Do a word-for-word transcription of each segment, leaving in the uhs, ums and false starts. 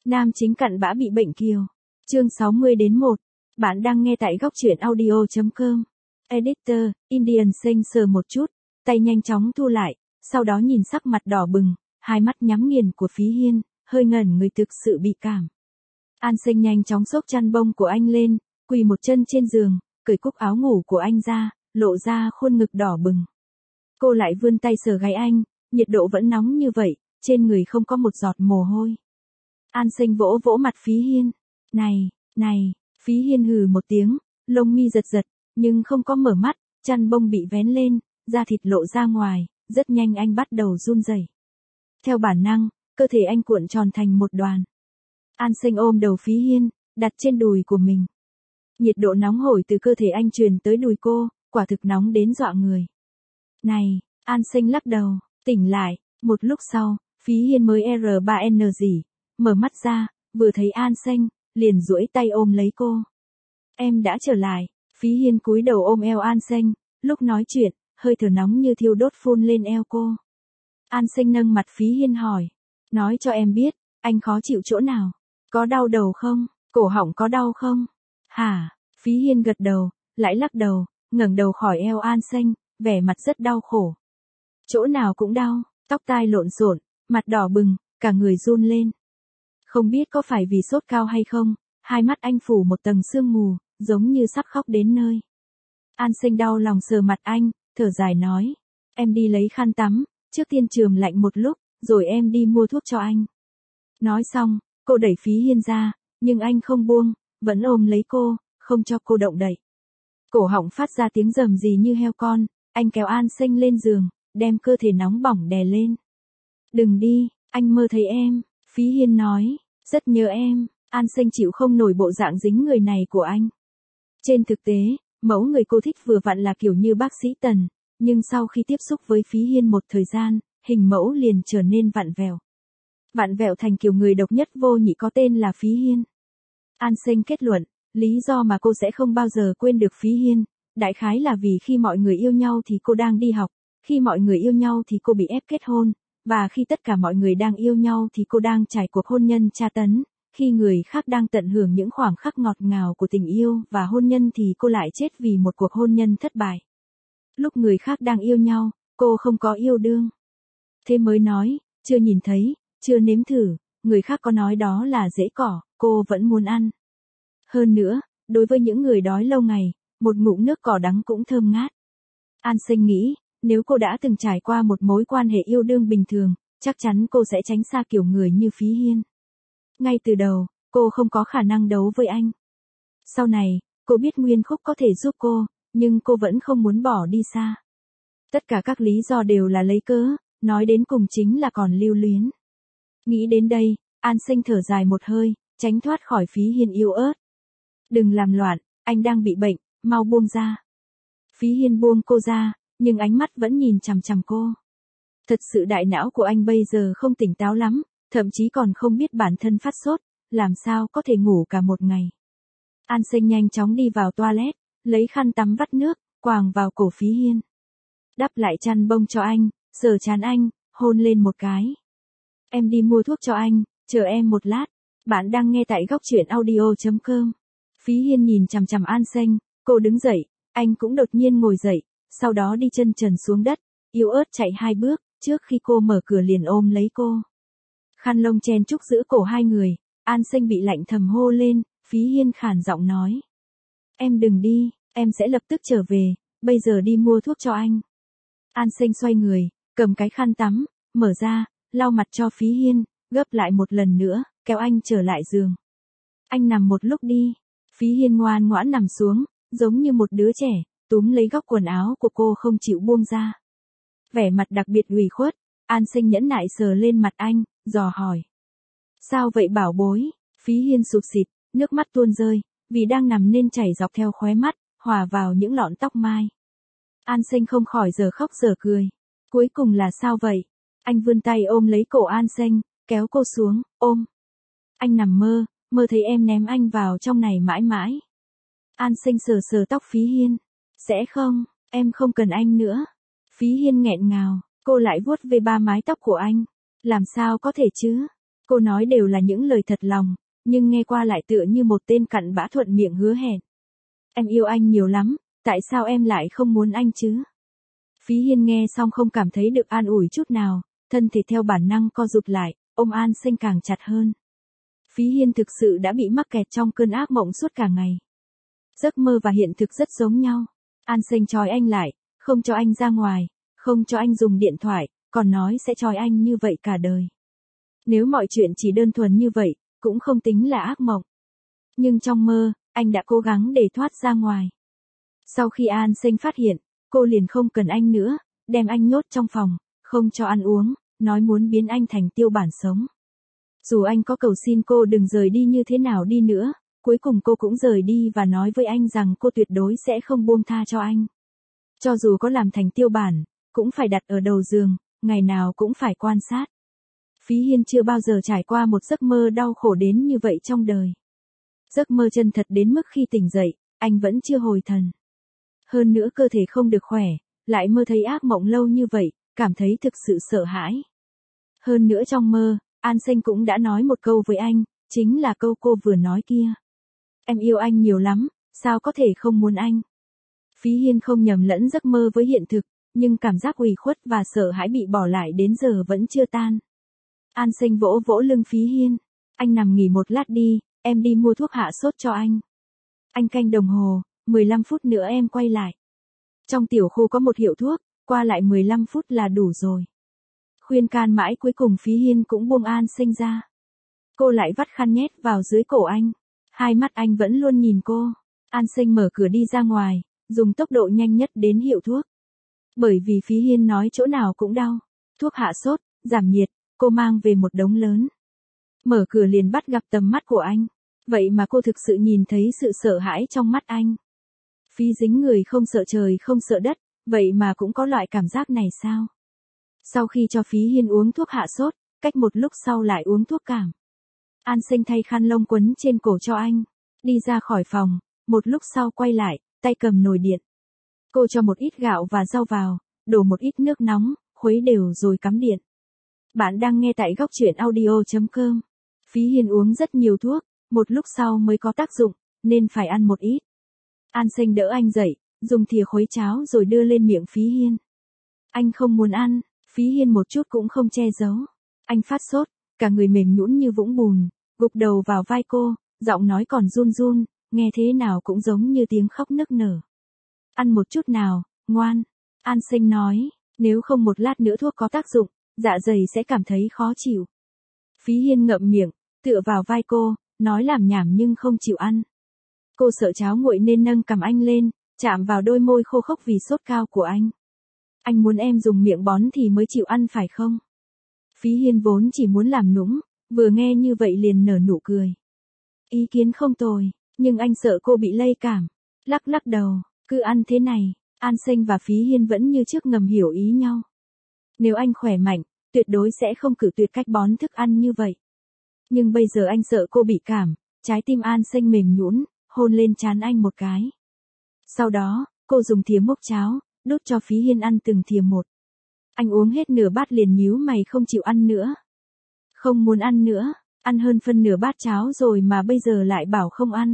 Nam chính cặn bã bị bệnh kiều. Chương sáu mươi đến một. Bạn đang nghe tại góc truyện audio chấm com. Editor, Indian Seng sờ một chút, tay nhanh chóng thu lại, sau đó nhìn sắc mặt đỏ bừng, hai mắt nhắm nghiền của Phí Hiên, hơi ngẩn người thực sự bị cảm. An Sinh nhanh chóng xốc chăn bông của anh lên, quỳ một chân trên giường, cởi cúc áo ngủ của anh ra, lộ ra khuôn ngực đỏ bừng. Cô lại vươn tay sờ gáy anh, nhiệt độ vẫn nóng như vậy, trên người không có một giọt mồ hôi. An Sinh vỗ vỗ mặt Phí Hiên. Này, này, Phí Hiên hừ một tiếng, lông mi giật giật, nhưng không có mở mắt, chăn bông bị vén lên, da thịt lộ ra ngoài, rất nhanh anh bắt đầu run rẩy. Theo bản năng, cơ thể anh cuộn tròn thành một đoàn. An Sinh ôm đầu Phí Hiên, đặt trên đùi của mình. Nhiệt độ nóng hổi từ cơ thể anh truyền tới đùi cô, quả thực nóng đến dọa người. Này, An Sinh lắc đầu, tỉnh lại, một lúc sau, Phí Hiên mới R ba N gì, mở mắt ra, vừa thấy An Sinh, liền duỗi tay ôm lấy cô. Em đã trở lại, Phí Hiên cúi đầu ôm eo An Sinh, lúc nói chuyện, hơi thở nóng như thiêu đốt phun lên eo cô. An Sinh nâng mặt Phí Hiên hỏi, nói cho em biết, anh khó chịu chỗ nào, có đau đầu không, cổ họng có đau không? Hả? Phí Hiên gật đầu, lại lắc đầu, ngẩng đầu khỏi eo An Sinh, vẻ mặt rất đau khổ. Chỗ nào cũng đau, tóc tai lộn xộn, mặt đỏ bừng, cả người run lên. Không biết có phải vì sốt cao hay không, hai mắt anh phủ một tầng sương mù, giống như sắp khóc đến nơi. An Sinh đau lòng sờ mặt anh, thở dài nói, em đi lấy khăn tắm, trước tiên chườm lạnh một lúc, rồi em đi mua thuốc cho anh. Nói xong, cô đẩy Phí Hiên ra, nhưng anh không buông, vẫn ôm lấy cô, không cho cô động đậy. Cổ họng phát ra tiếng rầm rì như heo con, anh kéo An Sinh lên giường, đem cơ thể nóng bỏng đè lên. Đừng đi, anh mơ thấy em, Phí Hiên nói, rất nhớ em. An Sinh chịu không nổi bộ dạng dính người này của anh. Trên thực tế, mẫu người cô thích vừa vặn là kiểu như bác sĩ Tần, nhưng sau khi tiếp xúc với Phí Hiên một thời gian, hình mẫu liền trở nên vặn vẹo. Vặn vẹo thành kiểu người độc nhất vô nhị có tên là Phí Hiên. An Sinh kết luận, lý do mà cô sẽ không bao giờ quên được Phí Hiên, đại khái là vì khi mọi người yêu nhau thì cô đang đi học, khi mọi người yêu nhau thì cô bị ép kết hôn, và khi tất cả mọi người đang yêu nhau thì cô đang trải cuộc hôn nhân tra tấn. Khi người khác đang tận hưởng những khoảng khắc ngọt ngào của tình yêu và hôn nhân thì cô lại chết vì một cuộc hôn nhân thất bại. Lúc người khác đang yêu nhau, cô không có yêu đương. Thế mới nói, chưa nhìn thấy, chưa nếm thử, người khác có nói đó là dễ cỏ, cô vẫn muốn ăn. Hơn nữa, đối với những người đói lâu ngày, một ngụm nước cỏ đắng cũng thơm ngát. An Sinh nghĩ, nếu cô đã từng trải qua một mối quan hệ yêu đương bình thường, chắc chắn cô sẽ tránh xa kiểu người như Phí Hiên. Ngay từ đầu, cô không có khả năng đấu với anh. Sau này, cô biết Nguyên Khúc có thể giúp cô, nhưng cô vẫn không muốn bỏ đi xa. Tất cả các lý do đều là lấy cớ, nói đến cùng chính là còn lưu luyến. Nghĩ đến đây, An Sinh thở dài một hơi, tránh thoát khỏi Phí Hiên yếu ớt. Đừng làm loạn, anh đang bị bệnh, mau buông ra. Phí Hiên buông cô ra, nhưng ánh mắt vẫn nhìn chằm chằm cô. Thật sự đại não của anh bây giờ không tỉnh táo lắm, thậm chí còn không biết bản thân phát sốt, làm sao có thể ngủ cả một ngày. An Sinh nhanh chóng đi vào toilet, lấy khăn tắm vắt nước, quàng vào cổ Phí Hiên. Đắp lại chăn bông cho anh, sờ trán anh, hôn lên một cái. Em đi mua thuốc cho anh, chờ em một lát. Bạn đang nghe tại góc truyện audio chấm com. Phí Hiên nhìn chằm chằm An Sinh, cô đứng dậy, anh cũng đột nhiên ngồi dậy, sau đó đi chân trần xuống đất, yếu ớt chạy hai bước, trước khi cô mở cửa liền ôm lấy cô. Khăn lông chen chúc giữa cổ hai người, An Sinh bị lạnh thầm hô lên, Phí Hiên khàn giọng nói. Em đừng đi, em sẽ lập tức trở về, bây giờ đi mua thuốc cho anh. An Sinh xoay người, cầm cái khăn tắm, mở ra, lau mặt cho Phí Hiên, gấp lại một lần nữa, kéo anh trở lại giường. Anh nằm một lúc đi. Phí Hiên ngoan ngoãn nằm xuống, giống như một đứa trẻ, túm lấy góc quần áo của cô không chịu buông ra. Vẻ mặt đặc biệt ủy khuất, An Sinh nhẫn nại sờ lên mặt anh, dò hỏi. Sao vậy bảo bối? Phí Hiên sụt sịt, nước mắt tuôn rơi, vì đang nằm nên chảy dọc theo khóe mắt, hòa vào những lọn tóc mai. An Sinh không khỏi giờ khóc giờ cười. Cuối cùng là sao vậy? Anh vươn tay ôm lấy cổ An Sinh, kéo cô xuống, ôm. Anh nằm mơ, mơ thấy em ném anh vào trong này mãi mãi. An Sinh sờ sờ tóc Phí Hiên. Sẽ không, em không cần anh nữa. Phí Hiên nghẹn ngào, cô lại vuốt về ba mái tóc của anh. Làm sao có thể chứ? Cô nói đều là những lời thật lòng, nhưng nghe qua lại tựa như một tên cặn bã thuận miệng hứa hẹn. Em yêu anh nhiều lắm, tại sao em lại không muốn anh chứ? Phí Hiên nghe xong không cảm thấy được an ủi chút nào, thân thể theo bản năng co rụt lại, ôm An Sinh càng chặt hơn. Phí Hiên thực sự đã bị mắc kẹt trong cơn ác mộng suốt cả ngày. Giấc mơ và hiện thực rất giống nhau. An Sinh trói anh lại, không cho anh ra ngoài, không cho anh dùng điện thoại, còn nói sẽ trói anh như vậy cả đời. Nếu mọi chuyện chỉ đơn thuần như vậy, cũng không tính là ác mộng. Nhưng trong mơ, anh đã cố gắng để thoát ra ngoài. Sau khi An Sinh phát hiện, cô liền không cần anh nữa, đem anh nhốt trong phòng, không cho ăn uống, nói muốn biến anh thành tiêu bản sống. Dù anh có cầu xin cô đừng rời đi như thế nào đi nữa, cuối cùng cô cũng rời đi và nói với anh rằng cô tuyệt đối sẽ không buông tha cho anh. Cho dù có làm thành tiêu bản, cũng phải đặt ở đầu giường, ngày nào cũng phải quan sát. Phí Hiên chưa bao giờ trải qua một giấc mơ đau khổ đến như vậy trong đời. Giấc mơ chân thật đến mức khi tỉnh dậy, anh vẫn chưa hồi thần. Hơn nữa cơ thể không được khỏe, lại mơ thấy ác mộng lâu như vậy, cảm thấy thực sự sợ hãi. Hơn nữa trong mơ, An Sinh cũng đã nói một câu với anh, chính là câu cô vừa nói kia. Em yêu anh nhiều lắm, sao có thể không muốn anh? Phí Hiên không nhầm lẫn giấc mơ với hiện thực, nhưng cảm giác ủy khuất và sợ hãi bị bỏ lại đến giờ vẫn chưa tan. An Sinh vỗ vỗ lưng Phí Hiên. Anh nằm nghỉ một lát đi, em đi mua thuốc hạ sốt cho anh. Anh canh đồng hồ, mười lăm phút nữa em quay lại. Trong tiểu khu có một hiệu thuốc, qua lại mười lăm phút là đủ rồi. Khuyên can mãi cuối cùng Phí Hiên cũng buông An Sinh ra. Cô lại vắt khăn nhét vào dưới cổ anh. Hai mắt anh vẫn luôn nhìn cô. An Sinh mở cửa đi ra ngoài, dùng tốc độ nhanh nhất đến hiệu thuốc. Bởi vì Phí Hiên nói chỗ nào cũng đau. Thuốc hạ sốt, giảm nhiệt, cô mang về một đống lớn. Mở cửa liền bắt gặp tầm mắt của anh. Vậy mà cô thực sự nhìn thấy sự sợ hãi trong mắt anh. Phí dính người không sợ trời không sợ đất, vậy mà cũng có loại cảm giác này sao? Sau khi cho Phí Hiên uống thuốc hạ sốt, cách một lúc sau lại uống thuốc cảm. An Sinh thay khăn lông quấn trên cổ cho anh, đi ra khỏi phòng, một lúc sau quay lại, tay cầm nồi điện. Cô cho một ít gạo và rau vào, đổ một ít nước nóng, khuấy đều rồi cắm điện. Bạn đang nghe tại góc truyện audio chấm com. Phí Hiên uống rất nhiều thuốc, một lúc sau mới có tác dụng, nên phải ăn một ít. An Sinh đỡ anh dậy, dùng thìa khuấy cháo rồi đưa lên miệng Phí Hiên. Anh không muốn ăn, Phí Hiên một chút cũng không che giấu. Anh phát sốt, cả người mềm nhũn như vũng bùn, gục đầu vào vai cô, giọng nói còn run run, nghe thế nào cũng giống như tiếng khóc nức nở. Ăn một chút nào, ngoan. An Sinh nói, nếu không một lát nữa thuốc có tác dụng, dạ dày sẽ cảm thấy khó chịu. Phí Hiên ngậm miệng, tựa vào vai cô, nói làm nhảm nhưng không chịu ăn. Cô sợ cháo nguội nên nâng cằm anh lên, chạm vào đôi môi khô khốc vì sốt cao của anh. Anh muốn em dùng miệng bón thì mới chịu ăn phải không? Phí Hiên vốn chỉ muốn làm nũng, vừa nghe như vậy liền nở nụ cười. Ý kiến không tồi, nhưng anh sợ cô bị lây cảm. Lắc lắc đầu, cứ ăn thế này. An Sinh và Phí Hiên vẫn như trước ngầm hiểu ý nhau. Nếu anh khỏe mạnh, tuyệt đối sẽ không cự tuyệt cách bón thức ăn như vậy. Nhưng bây giờ anh sợ cô bị cảm, trái tim An Sinh mềm nhũn, hôn lên trán anh một cái. Sau đó, cô dùng thìa múc cháo, đút cho Phí Hiên ăn từng thìa một. Anh uống hết nửa bát liền nhíu mày không chịu ăn nữa. Không muốn ăn nữa, ăn hơn phân nửa bát cháo rồi mà bây giờ lại bảo không ăn.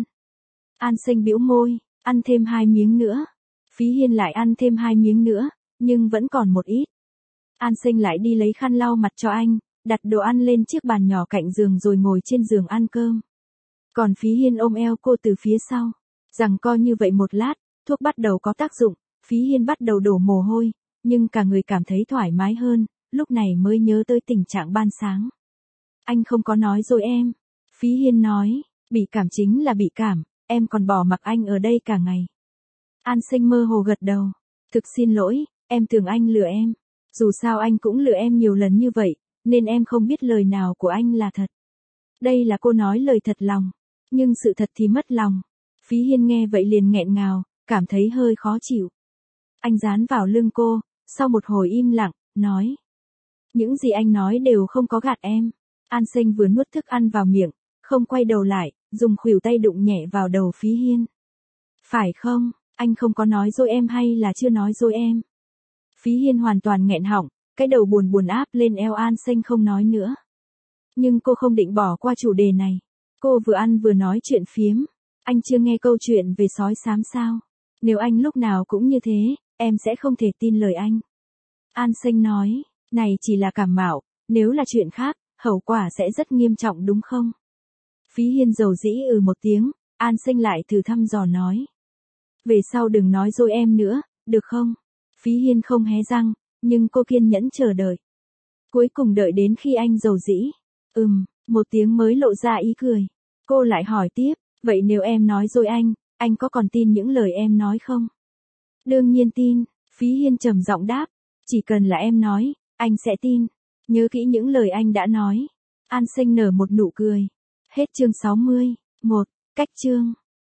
An Sinh bĩu môi, ăn thêm hai miếng nữa. Phí Hiên lại ăn thêm hai miếng nữa, nhưng vẫn còn một ít. An Sinh lại đi lấy khăn lau mặt cho anh, đặt đồ ăn lên chiếc bàn nhỏ cạnh giường rồi ngồi trên giường ăn cơm. Còn Phí Hiên ôm eo cô từ phía sau. Rằng co như vậy một lát, thuốc bắt đầu có tác dụng, Phí Hiên bắt đầu đổ mồ hôi, nhưng cả người cảm thấy thoải mái hơn, lúc này mới nhớ tới tình trạng ban sáng. Anh không có nói rồi em. Phí Hiên nói, bị cảm chính là bị cảm, em còn bỏ mặc anh ở đây cả ngày. An Sinh mơ hồ gật đầu. Thực xin lỗi, em tưởng anh lừa em. Dù sao anh cũng lừa em nhiều lần như vậy, nên em không biết lời nào của anh là thật. Đây là cô nói lời thật lòng, nhưng sự thật thì mất lòng. Phí Hiên nghe vậy liền nghẹn ngào, cảm thấy hơi khó chịu. Anh dán vào lưng cô, sau một hồi im lặng, nói. Những gì anh nói đều không có gạt em. An Sinh vừa nuốt thức ăn vào miệng, không quay đầu lại, dùng khuỷu tay đụng nhẹ vào đầu Phí Hiên. Phải không, anh không có nói dối em hay là chưa nói dối em? Phí Hiên hoàn toàn nghẹn họng, cái đầu buồn buồn áp lên eo An Sinh không nói nữa. Nhưng cô không định bỏ qua chủ đề này. Cô vừa ăn vừa nói chuyện phiếm. Anh chưa nghe câu chuyện về sói xám sao? Nếu anh lúc nào cũng như thế, em sẽ không thể tin lời anh. An Sinh nói, này chỉ là cảm mạo, nếu là chuyện khác, hậu quả sẽ rất nghiêm trọng đúng không? Phí Hiên dầu dĩ ừ một tiếng, An Sinh lại thử thăm dò nói. Về sau đừng nói dối em nữa, được không? Phí Hiên không hé răng, nhưng cô kiên nhẫn chờ đợi. Cuối cùng đợi đến khi anh dầu dĩ. Ừm, một tiếng mới lộ ra ý cười. Cô lại hỏi tiếp, vậy nếu em nói dối anh, anh có còn tin những lời em nói không? Đương nhiên tin, Phí Hiên trầm giọng đáp. Chỉ cần là em nói, anh sẽ tin. Nhớ kỹ những lời anh đã nói. An Sinh nở một nụ cười. Hết chương sáu mươi. một. Cách chương.